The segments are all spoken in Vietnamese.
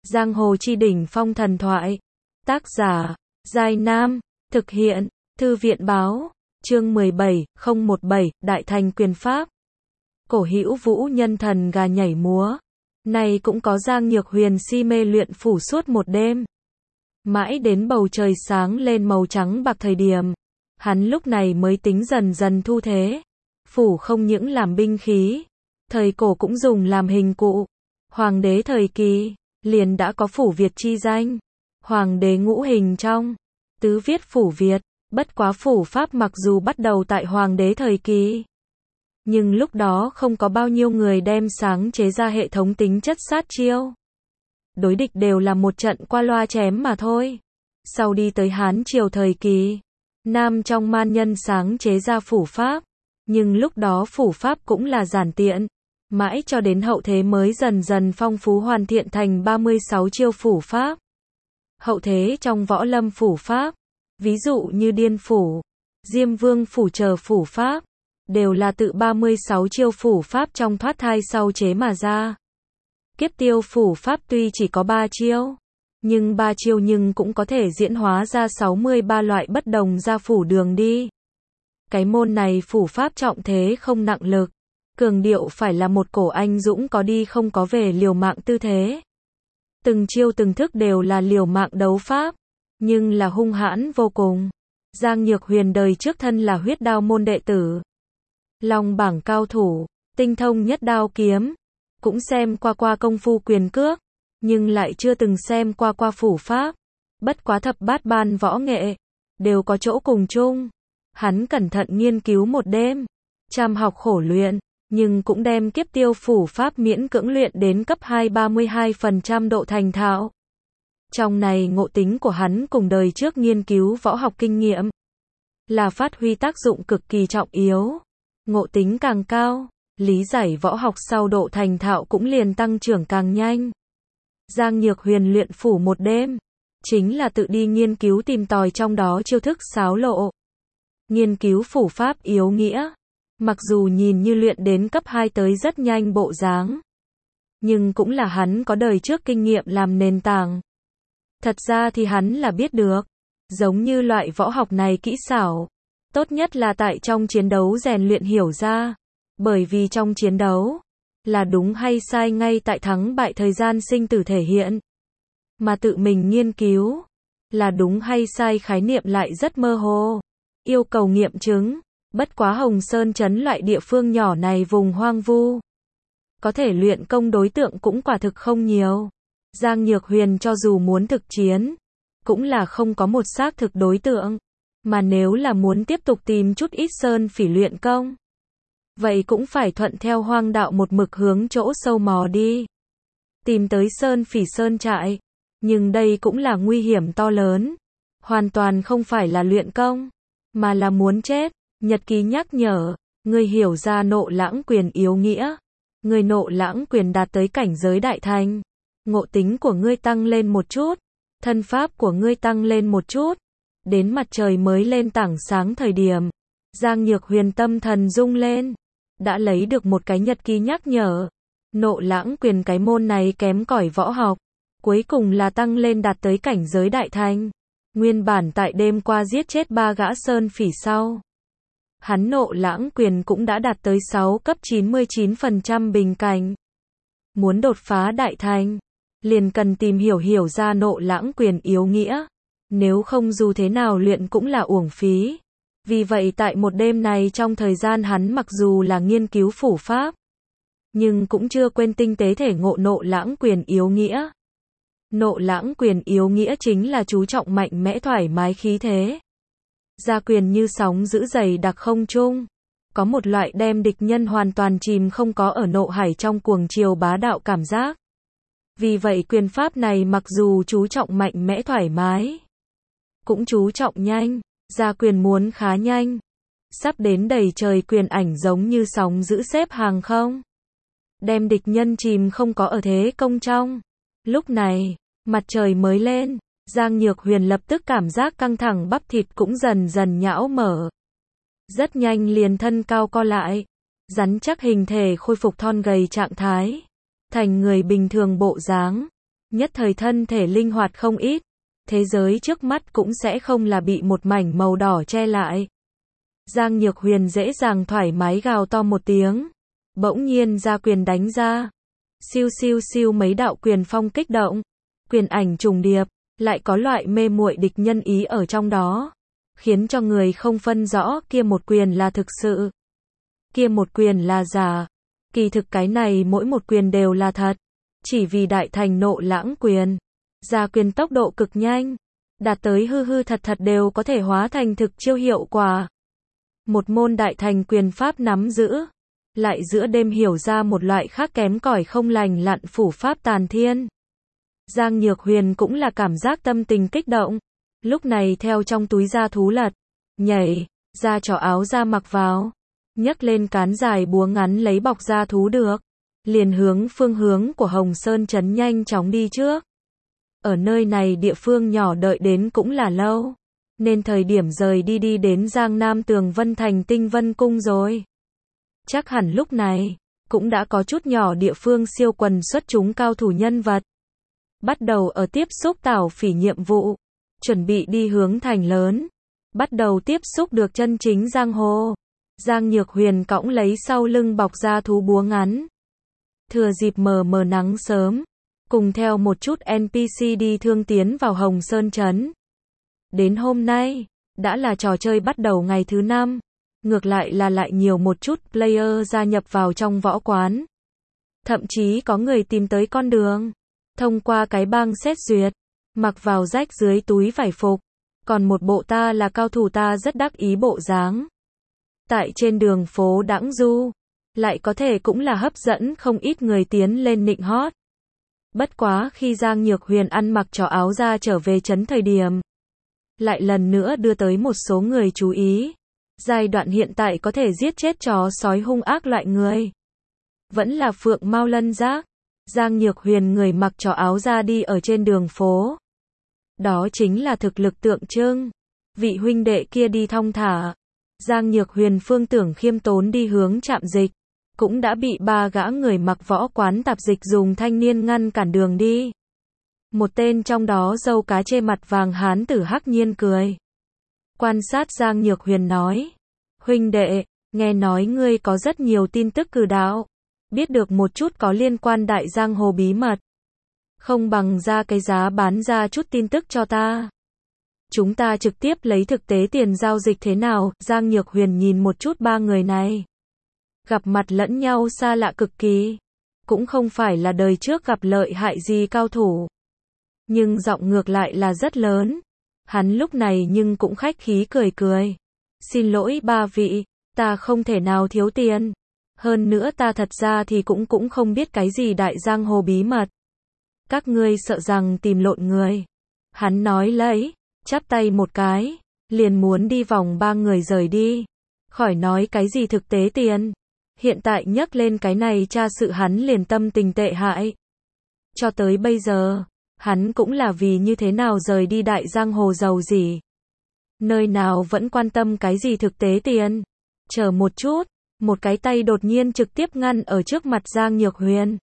Giang hồ chi đỉnh phong thần thoại. Tác giả, Giai Nam. Thực hiện, Thư viện báo. Chương 17, 017, Đại thành quyền pháp. Cổ hữu vũ nhân thần gà nhảy múa. Này cũng có Giang Nhược Huyền si mê luyện phủ suốt một đêm. Mãi đến bầu trời sáng lên màu trắng bạc thời điểm. Hắn lúc này mới tính dần dần thu thế. Phủ không những làm binh khí. Thời cổ cũng dùng làm hình cụ. Hoàng đế thời kỳ, liền đã có phủ Việt chi danh. Hoàng đế ngũ hình trong. Tứ viết phủ Việt. Bất quá phủ Pháp mặc dù bắt đầu tại hoàng đế thời kỳ. Nhưng lúc đó không có bao nhiêu người đem sáng chế ra hệ thống tính chất sát chiêu. Đối địch đều là một trận qua loa chém mà thôi. Sau đi tới Hán triều thời kỳ, Nam trong man nhân sáng chế ra phủ Pháp. Nhưng lúc đó phủ Pháp cũng là giản tiện. Mãi cho đến hậu thế mới dần dần phong phú hoàn thiện thành 36 chiêu phủ Pháp. Hậu thế trong võ lâm phủ Pháp, ví dụ như Điên phủ, Diêm Vương phủ chờ phủ Pháp, đều là tự 36 chiêu phủ Pháp trong thoát thai sau chế mà ra. Kiếp tiêu phủ Pháp tuy chỉ có 3 chiêu, nhưng 3 chiêu nhưng cũng có thể diễn hóa ra 63 loại bất đồng ra phủ đường đi. Cái môn này phủ Pháp trọng thế không nặng lực, cường điệu phải là một cổ anh dũng có đi không có về liều mạng tư thế. Từng chiêu từng thức đều là liều mạng đấu pháp, nhưng là hung hãn vô cùng. Giang Nhược Huyền đời trước thân là huyết đao môn đệ tử, long bảng cao thủ, tinh thông nhất đao kiếm, cũng xem qua công phu quyền cước, nhưng lại chưa từng xem qua phủ Pháp. Bất quá thập bát ban võ nghệ, đều có chỗ cùng chung. Hắn cẩn thận nghiên cứu một đêm, chăm học khổ luyện, nhưng cũng đem kiếp tiêu phủ Pháp miễn cưỡng luyện đến cấp 2 32% độ thành thạo. Trong này ngộ tính của hắn cùng đời trước nghiên cứu võ học kinh nghiệm, là phát huy tác dụng cực kỳ trọng yếu. Ngộ tính càng cao, lý giải võ học sau độ thành thạo cũng liền tăng trưởng càng nhanh. Giang Nhược Huyền luyện phủ một đêm, chính là tự đi nghiên cứu tìm tòi trong đó chiêu thức xáo lộ. Nghiên cứu phủ Pháp yếu nghĩa. Mặc dù nhìn như luyện đến cấp 2 tới rất nhanh bộ dáng, nhưng cũng là hắn có đời trước kinh nghiệm làm nền tảng. Thật ra thì hắn là biết được, giống như loại võ học này kỹ xảo, tốt nhất là tại trong chiến đấu rèn luyện hiểu ra, bởi vì trong chiến đấu, là đúng hay sai ngay tại thắng bại thời gian sinh tử thể hiện. Mà tự mình nghiên cứu, là đúng hay sai khái niệm lại rất mơ hồ, yêu cầu nghiệm chứng. Bất quá Hồng Sơn trấn loại địa phương nhỏ này vùng hoang vu, có thể luyện công đối tượng cũng quả thực không nhiều. Giang Nhược Huyền cho dù muốn thực chiến, cũng là không có một xác thực đối tượng. Mà nếu là muốn tiếp tục tìm chút ít sơn phỉ luyện công, vậy cũng phải thuận theo hoang đạo một mực hướng chỗ sâu mò đi. Tìm tới sơn phỉ sơn trại, nhưng đây cũng là nguy hiểm to lớn. Hoàn toàn không phải là luyện công, mà là muốn chết. Nhật ký nhắc nhở, người hiểu ra nộ lãng quyền yếu nghĩa. Người nộ lãng quyền đạt tới cảnh giới đại thành. Ngộ tính của ngươi tăng lên một chút. Thân pháp của ngươi tăng lên một chút. Đến mặt trời mới lên tảng sáng thời điểm. Giang Nhược Huyền tâm thần rung lên. Đã lấy được một cái nhật ký nhắc nhở. Nộ lãng quyền cái môn này kém cỏi võ học. Cuối cùng là tăng lên đạt tới cảnh giới đại thành. Nguyên bản tại đêm qua giết chết 3 gã sơn phỉ sau. Hắn nộ lãng quyền cũng đã đạt tới 6 cấp 99% bình cảnh. Muốn đột phá đại thành, liền cần tìm hiểu ra nộ lãng quyền yếu nghĩa. Nếu không dù thế nào luyện cũng là uổng phí. Vì vậy tại một đêm này trong thời gian hắn mặc dù là nghiên cứu phủ Pháp, nhưng cũng chưa quên tinh tế thể ngộ nộ lãng quyền yếu nghĩa. Nộ lãng quyền yếu nghĩa chính là chú trọng mạnh mẽ thoải mái khí thế. Ra quyền như sóng giữ dày đặc không trung. Có một loại đem địch nhân hoàn toàn chìm không có ở nộ hải trong cuồng chiều bá đạo cảm giác. Vì vậy quyền pháp này mặc dù chú trọng mạnh mẽ thoải mái, cũng chú trọng nhanh. Ra quyền muốn khá nhanh. Sắp đến đầy trời quyền ảnh giống như sóng giữ xếp hàng không. Đem địch nhân chìm không có ở thế công trong. Lúc này, mặt trời mới lên. Giang Nhược Huyền lập tức cảm giác căng thẳng bắp thịt cũng dần dần nhão mở. Rất nhanh liền thân cao co lại. Rắn chắc hình thể khôi phục thon gầy trạng thái. Thành người bình thường bộ dáng. nhất thời thân thể linh hoạt không ít, thế giới trước mắt cũng sẽ không là bị một mảnh màu đỏ che lại. Giang Nhược Huyền dễ dàng thoải mái gào to một tiếng, bỗng nhiên ra quyền đánh ra. Siêu siêu siêu mấy đạo quyền phong kích động, quyền ảnh trùng điệp, lại có loại mê muội địch nhân ý ở trong đó, khiến cho người không phân rõ kia một quyền là thực sự, kia một quyền là giả. Kỳ thực cái này mỗi một quyền đều là thật, chỉ vì đại thành nộ lãng quyền, ra quyền tốc độ cực nhanh, đạt tới hư hư thật thật đều có thể hóa thành thực chiêu hiệu quả. Một môn đại thành quyền pháp nắm giữ, lại giữa đêm hiểu ra một loại khác kém cỏi không lành lặn phủ pháp tàn thiên. Giang Nhược Huyền cũng là cảm giác tâm tình kích động, lúc này theo trong túi ra thú lật, nhảy, ra trò áo ra mặc vào, nhấc lên cán dài búa ngắn lấy bọc ra thú được, liền hướng phương hướng của Hồng Sơn trấn nhanh chóng đi trước. Ở nơi này địa phương nhỏ đợi đến cũng là lâu, nên thời điểm rời đi đến Giang Nam Tường Vân Thành Tinh Vân Cung rồi. Chắc hẳn lúc này, cũng đã có chút nhỏ địa phương siêu quần xuất chúng cao thủ nhân vật. Bắt đầu ở tiếp xúc tảo phỉ nhiệm vụ, chuẩn bị đi hướng thành lớn, bắt đầu tiếp xúc được chân chính giang hồ. Giang Nhược Huyền cõng lấy sau lưng bọc ra thú búa ngắn. Thừa dịp mờ mờ nắng sớm, cùng theo một chút NPC đi thương tiến vào Hồng Sơn Trấn. Đến hôm nay, đã là trò chơi bắt đầu ngày thứ 5, ngược lại là lại nhiều một chút player gia nhập vào trong võ quán. Thậm chí có người tìm tới con đường, thông qua cái bang xét duyệt, mặc vào rách dưới túi vải phục, còn một bộ ta là cao thủ ta rất đắc ý bộ dáng. Tại trên đường phố đãng du, lại có thể cũng là hấp dẫn không ít người tiến lên nịnh hót. Bất quá khi Giang Nhược Huyền ăn mặc trò áo ra trở về trấn thời điểm, lại lần nữa đưa tới một số người chú ý. Giai đoạn hiện tại có thể giết chết chó sói hung ác loại người, vẫn là phượng mao lân giác. Giang Nhược Huyền người mặc trò áo ra đi ở trên đường phố, đó chính là thực lực tượng trưng. Vị huynh đệ kia đi thong thả, Giang Nhược Huyền phương tưởng khiêm tốn đi hướng trạm dịch, cũng đã bị 3 gã người mặc võ quán tạp dịch dùng thanh niên ngăn cản đường đi. Một tên trong đó râu cá chê mặt vàng hán tử hắc nhiên cười. Quan sát Giang Nhược Huyền nói, huynh đệ, nghe nói ngươi có rất nhiều tin tức cử đạo, biết được một chút có liên quan đại giang hồ bí mật. Không bằng ra cái giá bán ra chút tin tức cho ta. Chúng ta trực tiếp lấy thực tế tiền giao dịch thế nào? Giang Nhược Huyền nhìn một chút 3 người này. Gặp mặt lẫn nhau xa lạ cực kỳ. Cũng không phải là đời trước gặp lợi hại gì cao thủ. Nhưng giọng ngược lại là rất lớn. Hắn lúc này nhưng cũng khách khí cười cười. Xin lỗi 3 vị, ta không thể nào thiếu tiền. Hơn nữa ta thật ra thì cũng không biết cái gì đại giang hồ bí mật. Các ngươi sợ rằng tìm lộn người. Hắn nói lấy, chắp tay một cái, liền muốn đi vòng 3 người rời đi. Khỏi nói cái gì thực tế tiền. Hiện tại nhắc lên cái này tra sự hắn liền tâm tình tệ hại. Cho tới bây giờ, hắn cũng là vì như thế nào rời đi đại giang hồ giàu gì. Nơi nào vẫn quan tâm cái gì thực tế tiền. Chờ một chút, một cái tay đột nhiên trực tiếp ngăn ở trước mặt Giang Nhược Huyền.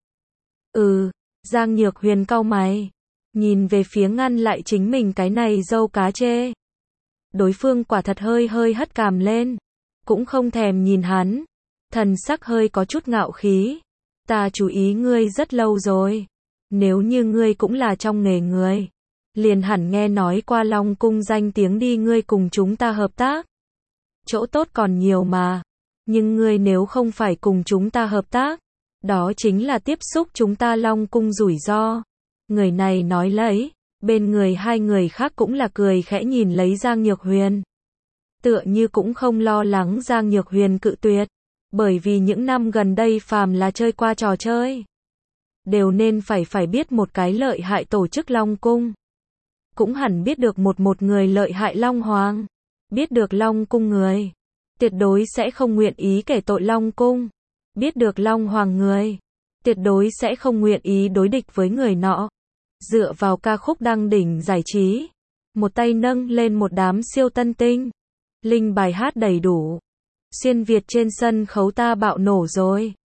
Giang Nhược Huyền cau mày, nhìn về phía ngăn lại chính mình cái này râu cá chê. Đối phương quả thật hơi hất cằm lên, cũng không thèm nhìn hắn, thần sắc hơi có chút ngạo khí. Ta chú ý ngươi rất lâu rồi, nếu như ngươi cũng là trong nghề người, liền hẳn nghe nói qua Long Cung danh tiếng đi, ngươi cùng chúng ta hợp tác. Chỗ tốt còn nhiều mà, nhưng ngươi nếu không phải cùng chúng ta hợp tác, đó chính là tiếp xúc chúng ta Long Cung rủi ro. Người này nói lấy, bên người 2 người khác cũng là cười khẽ nhìn lấy Giang Nhược Huyền. Tựa như cũng không lo lắng Giang Nhược Huyền cự tuyệt, bởi vì những năm gần đây phàm là chơi qua trò chơi, đều nên phải biết một cái lợi hại tổ chức Long Cung. Cũng hẳn biết được một người lợi hại Long Hoàng, biết được Long Cung người, tuyệt đối sẽ không nguyện ý kể tội Long Cung. Biết được Long Hoàng người, tuyệt đối sẽ không nguyện ý đối địch với người nọ. Dựa vào ca khúc đăng đỉnh giải trí, một tay nâng lên một đám siêu tân tinh, linh bài hát đầy đủ, xuyên Việt trên sân khấu ta bạo nổ rồi.